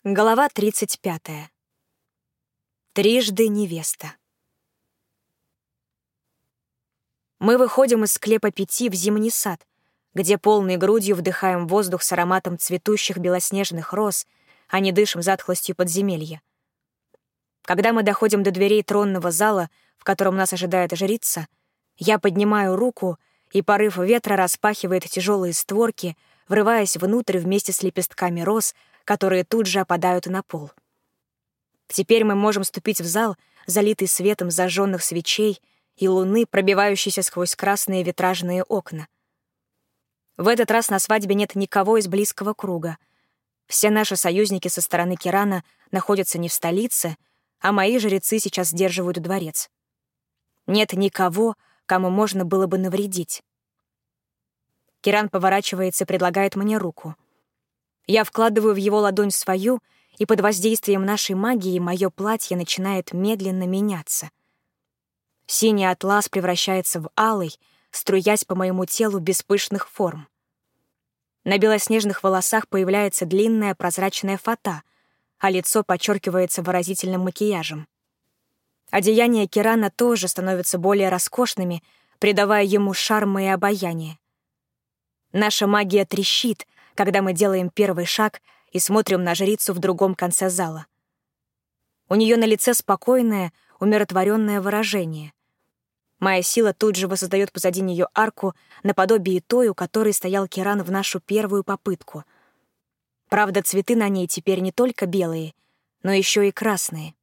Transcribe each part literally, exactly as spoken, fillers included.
Глава тридцать пятая. Трижды невеста. Мы выходим из склепа пяти в зимний сад, где полной грудью вдыхаем воздух с ароматом цветущих белоснежных роз, а не дышим затхлостью подземелья. Когда мы доходим до дверей тронного зала, в котором нас ожидает жрица, я поднимаю руку, и порыв ветра распахивает тяжелые створки, врываясь внутрь вместе с лепестками роз, которые тут же опадают на пол. Теперь мы можем ступить в зал, залитый светом зажженных свечей и луны, пробивающейся сквозь красные витражные окна. В этот раз на свадьбе нет никого из близкого круга. Все наши союзники со стороны Кирана находятся не в столице, а мои жрецы сейчас сдерживают дворец. Нет никого, кому можно было бы навредить. Киран поворачивается и предлагает мне руку. Я вкладываю в его ладонь свою, и под воздействием нашей магии мое платье начинает медленно меняться. Синий атлас превращается в алый, струясь по моему телу без пышных форм. На белоснежных волосах появляется длинная прозрачная фата, а лицо подчеркивается выразительным макияжем. Одеяния Кирана тоже становятся более роскошными, придавая ему шарм и обаяние. Наша магия трещит, когда мы делаем первый шаг и смотрим на жрицу в другом конце зала. У нее на лице спокойное, умиротворенное выражение. Моя сила тут же воссоздает позади нее арку наподобие той, у которой стоял Киран в нашу первую попытку. Правда, цветы на ней теперь не только белые, но еще и красные.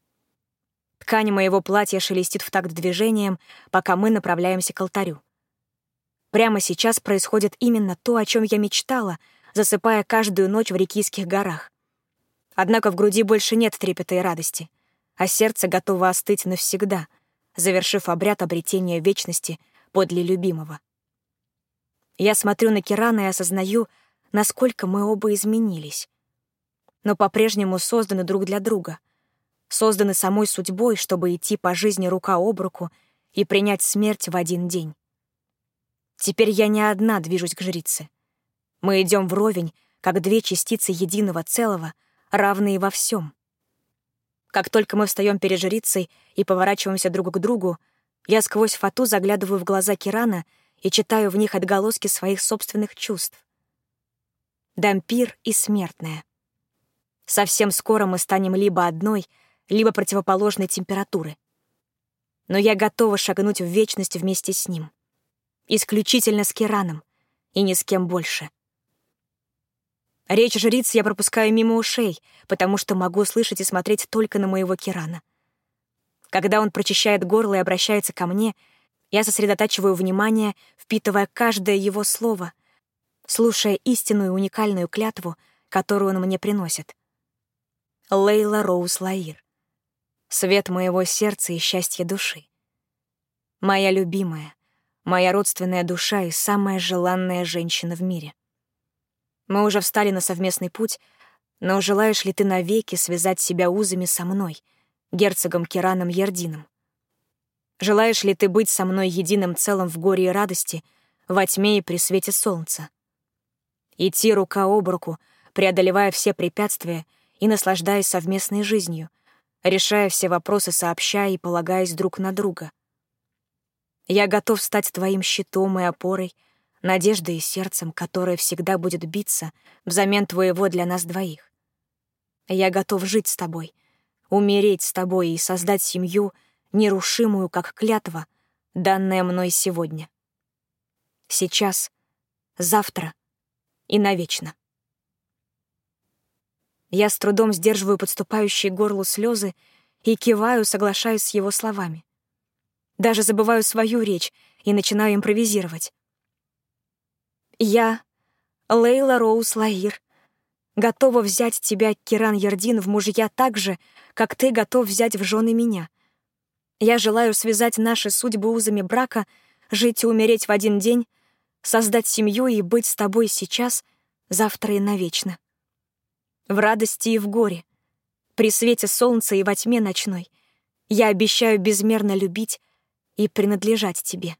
Ткань моего платья шелестит в такт движением, пока мы направляемся к алтарю. Прямо сейчас происходит именно то, о чем я мечтала, засыпая каждую ночь в Рикийских горах. Однако в груди больше нет трепета и радости, а сердце готово остыть навсегда, завершив обряд обретения вечности подле любимого. Я смотрю на Кирана и осознаю, насколько мы оба изменились. Но по-прежнему созданы друг для друга, созданы самой судьбой, чтобы идти по жизни рука об руку и принять смерть в один день. Теперь я не одна движусь к жрице. Мы идем вровень, как две частицы единого целого, равные во всем. Как только мы встаем перед жрицей и поворачиваемся друг к другу, я сквозь фату заглядываю в глаза Кирана и читаю в них отголоски своих собственных чувств. Дампир и смертная. Совсем скоро мы станем либо одной, либо противоположной температуры. Но я готова шагнуть в вечность вместе с ним. Исключительно с Кираном, и ни с кем больше. Речь жрицы я пропускаю мимо ушей, потому что могу слышать и смотреть только на моего Кирана. Когда он прочищает горло и обращается ко мне, я сосредотачиваю внимание, впитывая каждое его слово, слушая истинную уникальную клятву, которую он мне приносит. Лейла Роуз Лаир. Свет моего сердца и счастье души. Моя любимая, моя родственная душа и самая желанная женщина в мире. Мы уже встали на совместный путь, но желаешь ли ты навеки связать себя узами со мной, герцогом Кираном Ярдином? Желаешь ли ты быть со мной единым целым в горе и радости, во тьме и при свете солнца? Идти рука об руку, преодолевая все препятствия и наслаждаясь совместной жизнью, решая все вопросы сообща и полагаясь друг на друга. Я готов стать твоим щитом и опорой, надеждой и сердцем, которое всегда будет биться взамен твоего для нас двоих. Я готов жить с тобой, умереть с тобой и создать семью, нерушимую, как клятва, данная мной сегодня. Сейчас, завтра и навечно. Я с трудом сдерживаю подступающие к горлу слезы и киваю, соглашаясь с его словами. Даже забываю свою речь и начинаю импровизировать. Я, Лейла Роуз Лаир, готова взять тебя, Киран Ярдин, в мужья так же, как ты готов взять в жены меня. Я желаю связать наши судьбы узами брака, жить и умереть в один день, создать семью и быть с тобой сейчас, завтра и навечно. В радости и в горе, при свете солнца и во тьме ночной, я обещаю безмерно любить и принадлежать тебе.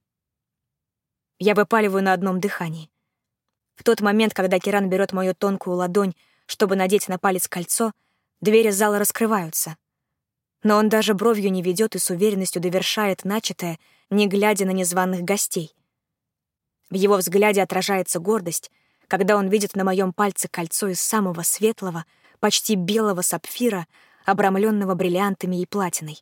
Я выпаливаю на одном дыхании. В тот момент, когда Киран берет мою тонкую ладонь, чтобы надеть на палец кольцо, двери зала раскрываются. Но он даже бровью не ведет и с уверенностью довершает начатое, не глядя на незваных гостей. В его взгляде отражается гордость, когда он видит на моем пальце кольцо из самого светлого, почти белого сапфира, обрамленного бриллиантами и платиной.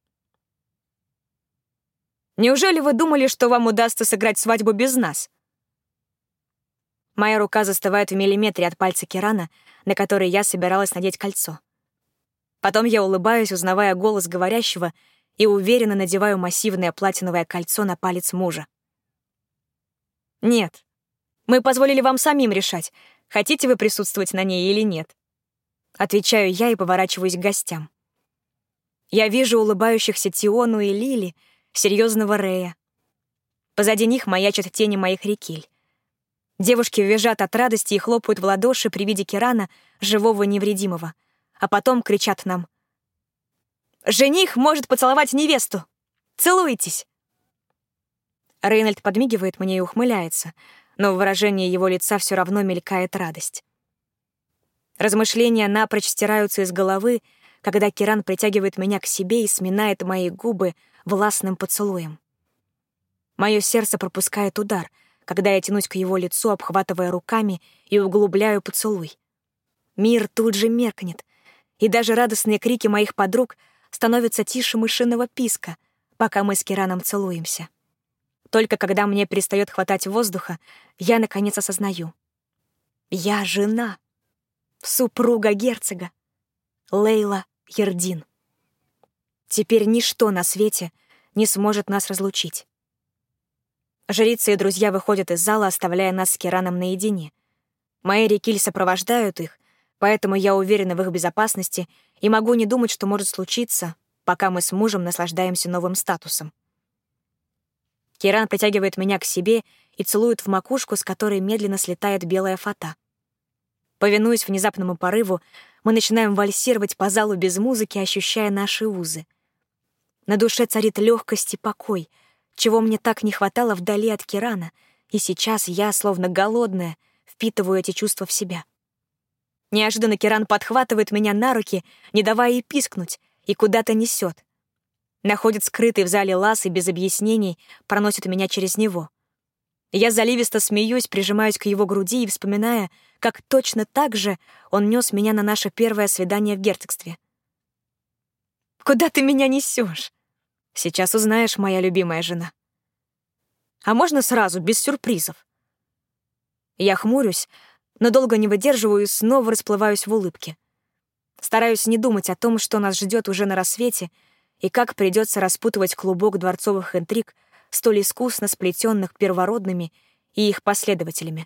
«Неужели вы думали, что вам удастся сыграть свадьбу без нас?» Моя рука застывает в миллиметре от пальца Кирана, на который я собиралась надеть кольцо. Потом я улыбаюсь, узнавая голос говорящего, и уверенно надеваю массивное платиновое кольцо на палец мужа. «Нет, мы позволили вам самим решать, хотите вы присутствовать на ней или нет». Отвечаю я и поворачиваюсь к гостям. Я вижу улыбающихся Тиону и Лили, серьезного Рея. Позади них маячат тени моих рекиль. Девушки визжат от радости и хлопают в ладоши при виде Кирана, живого и невредимого, а потом кричат нам: «Жених может поцеловать невесту! Целуйтесь!» Рейнольд подмигивает мне и ухмыляется, но в выражении его лица все равно мелькает радость. Размышления напрочь стираются из головы, когда Киран притягивает меня к себе и сминает мои губы властным поцелуем. Мое сердце пропускает удар, когда я тянусь к его лицу, обхватывая руками и углубляю поцелуй. Мир тут же меркнет, и даже радостные крики моих подруг становятся тише мышиного писка, пока мы с Кираном целуемся. Только когда мне перестает хватать воздуха, я наконец осознаю. Я жена, супруга герцога, Лейла Ердин. Теперь ничто на свете не сможет нас разлучить. Жрицы и друзья выходят из зала, оставляя нас с Кираном наедине. Мои рекиль сопровождают их, поэтому я уверена в их безопасности и могу не думать, что может случиться, пока мы с мужем наслаждаемся новым статусом. Киран притягивает меня к себе и целует в макушку, с которой медленно слетает белая фата. Повинуясь внезапному порыву, мы начинаем вальсировать по залу без музыки, ощущая наши узы. На душе царит легкость и покой, чего мне так не хватало вдали от Кирана, и сейчас я, словно голодная, впитываю эти чувства в себя. Неожиданно Киран подхватывает меня на руки, не давая ей пискнуть, и куда-то несет. Находит скрытый в зале лаз и без объяснений проносит меня через него. Я заливисто смеюсь, прижимаюсь к его груди и вспоминая, как точно так же он нес меня на наше первое свидание в герцогстве. «Куда ты меня несешь? Сейчас узнаешь, моя любимая жена. А можно сразу, без сюрпризов?» Я хмурюсь, но долго не выдерживаю и снова расплываюсь в улыбке. Стараюсь не думать о том, что нас ждет уже на рассвете, и как придется распутывать клубок дворцовых интриг, столь искусно сплетенных первородными и их последователями.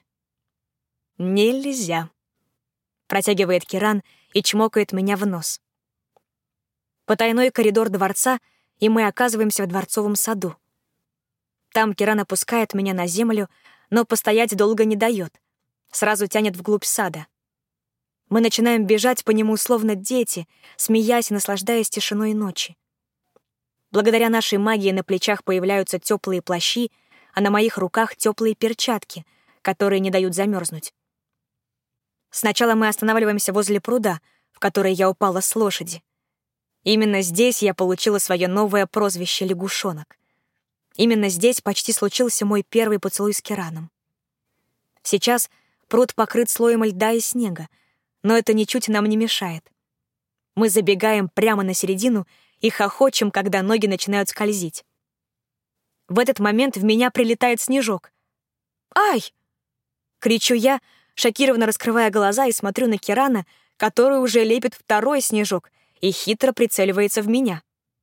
«Нельзя», — протягивает Киран и чмокает меня в нос. Потайной коридор дворца, и мы оказываемся в дворцовом саду. Там Киран опускает меня на землю, но постоять долго не дает, сразу тянет вглубь сада. Мы начинаем бежать по нему, словно дети, смеясь и наслаждаясь тишиной ночи. Благодаря нашей магии на плечах появляются теплые плащи, а на моих руках теплые перчатки, которые не дают замерзнуть. Сначала мы останавливаемся возле пруда, в который я упала с лошади. Именно здесь я получила свое новое прозвище «Лягушонок». Именно здесь почти случился мой первый поцелуй с Кираном. Сейчас пруд покрыт слоем льда и снега, но это ничуть нам не мешает. Мы забегаем прямо на середину и хохочем, когда ноги начинают скользить. В этот момент в меня прилетает снежок. «Ай!» — кричу я, шокированно раскрывая глаза, и смотрю на Кирана, который уже лепит второй снежок и хитро прицеливается в меня.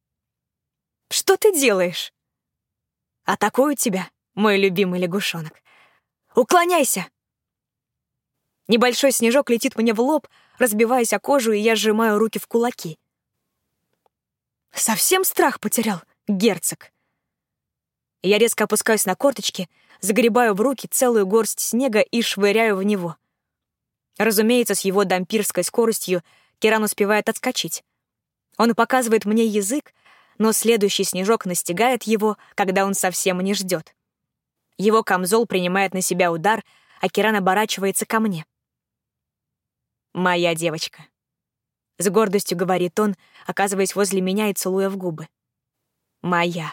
«Что ты делаешь?» «Атакую тебя, мой любимый лягушонок. Уклоняйся!» Небольшой снежок летит мне в лоб, разбиваясь о кожу, и я сжимаю руки в кулаки. Совсем страх потерял, герцог. Я резко опускаюсь на корточки, загребаю в руки целую горсть снега и швыряю в него. Разумеется, с его дампирской скоростью Киран успевает отскочить. Он показывает мне язык, но следующий снежок настигает его, когда он совсем не ждет. Его камзол принимает на себя удар, а Киран оборачивается ко мне. Моя девочка. С гордостью говорит он, оказываясь возле меня и целуя в губы. Моя.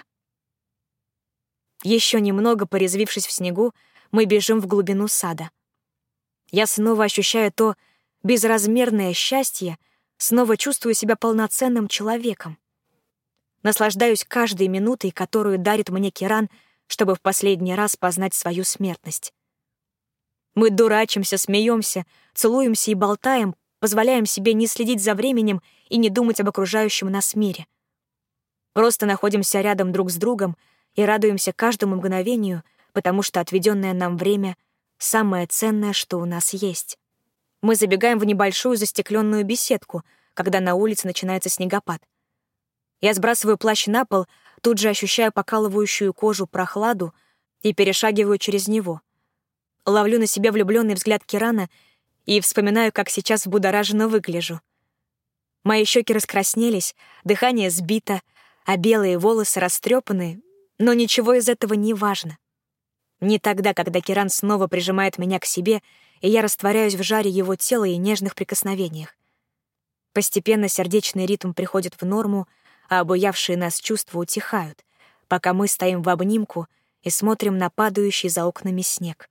Еще немного порезвившись в снегу, мы бежим в глубину сада. Я снова ощущаю то безразмерное счастье, снова чувствую себя полноценным человеком. Наслаждаюсь каждой минутой, которую дарит мне Киран, чтобы в последний раз познать свою смертность. Мы дурачимся, смеемся, целуемся и болтаем, позволяем себе не следить за временем и не думать об окружающем нас мире. Просто находимся рядом друг с другом и радуемся каждому мгновению, потому что отведенное нам время — самое ценное, что у нас есть. Мы забегаем в небольшую застекленную беседку, когда на улице начинается снегопад. Я сбрасываю плащ на пол, тут же ощущаю покалывающую кожу прохладу и перешагиваю через него. Ловлю на себе влюбленный взгляд Кирана и вспоминаю, как сейчас взбудораженно выгляжу. Мои щеки раскраснелись, дыхание сбито, а белые волосы растрепаны, но ничего из этого не важно. Не тогда, когда Киран снова прижимает меня к себе, и я растворяюсь в жаре его тела и нежных прикосновениях. Постепенно сердечный ритм приходит в норму, а обуявшие нас чувства утихают, пока мы стоим в обнимку и смотрим на падающий за окнами снег.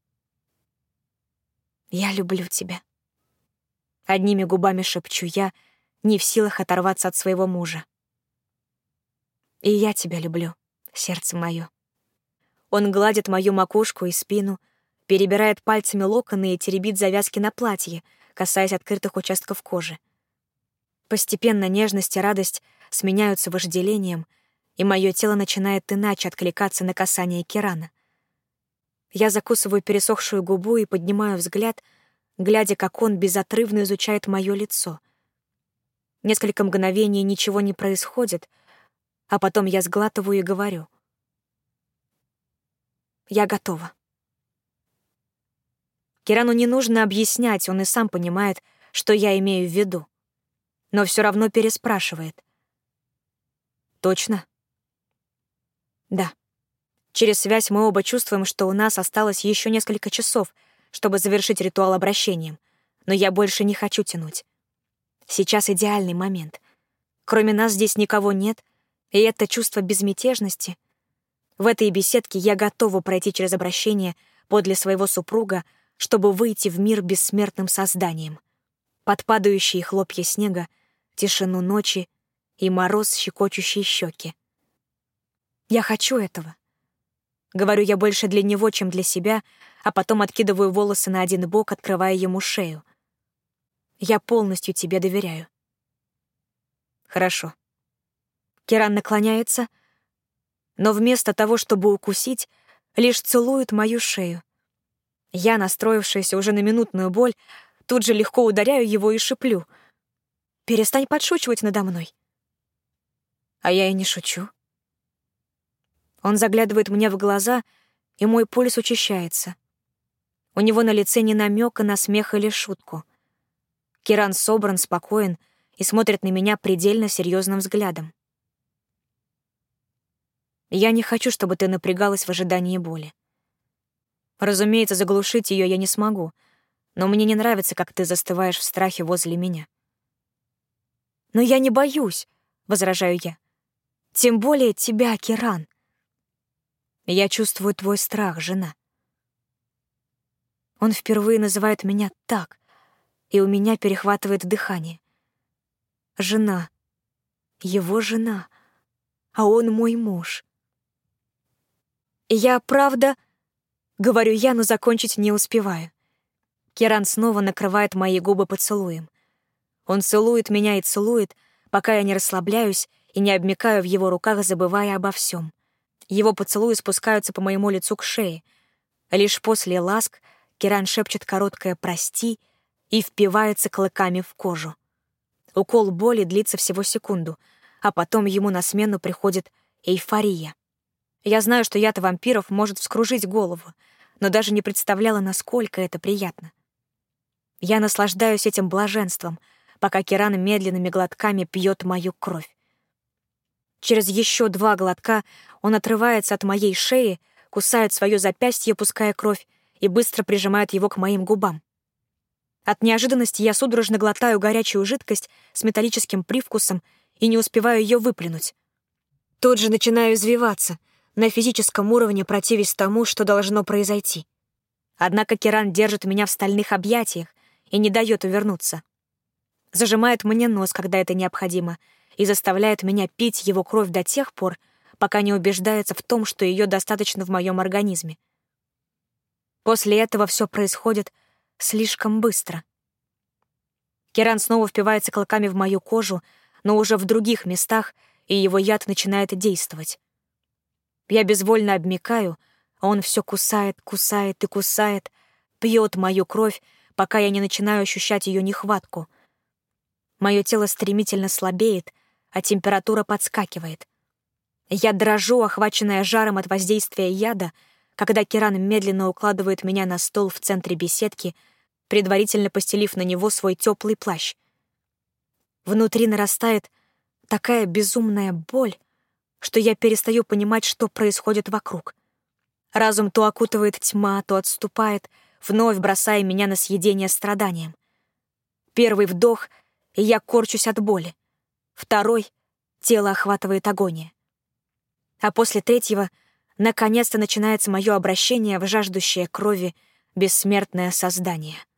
«Я люблю тебя», — одними губами шепчу я, не в силах оторваться от своего мужа. «И я тебя люблю, сердце мое». Он гладит мою макушку и спину, перебирает пальцами локоны и теребит завязки на платье, касаясь открытых участков кожи. Постепенно нежность и радость сменяются вожделением, и мое тело начинает иначе откликаться на касание Кирана. Я закусываю пересохшую губу и поднимаю взгляд, глядя, как он безотрывно изучает мое лицо. Несколько мгновений ничего не происходит, а потом я сглатываю и говорю: «Я готова». Кирану не нужно объяснять, он и сам понимает, что я имею в виду, но все равно переспрашивает. «Точно?» «Да». Через связь мы оба чувствуем, что у нас осталось еще несколько часов, чтобы завершить ритуал обращением, но я больше не хочу тянуть. Сейчас идеальный момент. Кроме нас здесь никого нет, и это чувство безмятежности. В этой беседке я готова пройти через обращение подле своего супруга, чтобы выйти в мир бессмертным созданием. Под падающие хлопья снега, тишину ночи и мороз, щекочущие щеки. Я хочу этого. Говорю я больше для него, чем для себя, а потом откидываю волосы на один бок, открывая ему шею. Я полностью тебе доверяю. Хорошо. Киран наклоняется, но вместо того, чтобы укусить, лишь целует мою шею. Я, настроившаяся уже на минутную боль, тут же легко ударяю его и шиплю: «Перестань подшучивать надо мной». А я и не шучу. Он заглядывает мне в глаза, и мой пульс учащается. У него на лице ни намека на смех или шутку. Киран собран, спокоен и смотрит на меня предельно серьезным взглядом. Я не хочу, чтобы ты напрягалась в ожидании боли. Разумеется, заглушить ее я не смогу, но мне не нравится, как ты застываешь в страхе возле меня. «Но я не боюсь», — возражаю я. «Тем более тебя, Киран». «Я чувствую твой страх, жена». Он впервые называет меня так, и у меня перехватывает дыхание. Жена. Его жена. А он мой муж. «Я правда...» — говорю я, но закончить не успеваю. Киран снова накрывает мои губы поцелуем. Он целует меня и целует, пока я не расслабляюсь и не обмякаю в его руках, забывая обо всем. Его поцелуи спускаются по моему лицу к шее. Лишь после ласк Киран шепчет короткое «прости» и впивается клыками в кожу. Укол боли длится всего секунду, а потом ему на смену приходит эйфория. Я знаю, что яд вампиров может вскружить голову, но даже не представляла, насколько это приятно. Я наслаждаюсь этим блаженством, пока Киран медленными глотками пьет мою кровь. Через еще два глотка он отрывается от моей шеи, кусает свое запястье, пуская кровь, и быстро прижимает его к моим губам. От неожиданности я судорожно глотаю горячую жидкость с металлическим привкусом и не успеваю ее выплюнуть. Тут же начинаю извиваться, на физическом уровне противясь тому, что должно произойти. Однако Киран держит меня в стальных объятиях и не дает увернуться. Зажимает мне нос, когда это необходимо, и заставляет меня пить его кровь до тех пор, пока не убеждается в том, что ее достаточно в моем организме. После этого все происходит слишком быстро. Киран снова впивается клыками в мою кожу, но уже в других местах, и его яд начинает действовать. Я безвольно обмякаю, а он все кусает, кусает и кусает, пьет мою кровь, пока я не начинаю ощущать ее нехватку. Мое тело стремительно слабеет, а температура подскакивает. Я дрожу, охваченная жаром от воздействия яда, когда Киран медленно укладывает меня на стол в центре беседки, предварительно постелив на него свой теплый плащ. Внутри нарастает такая безумная боль, что я перестаю понимать, что происходит вокруг. Разум то окутывает тьма, то отступает, вновь бросая меня на съедение страданием. Первый вдох, и я корчусь от боли. Второй — тело охватывает агония. А после третьего наконец-то начинается мое обращение в жаждущее крови бессмертное создание.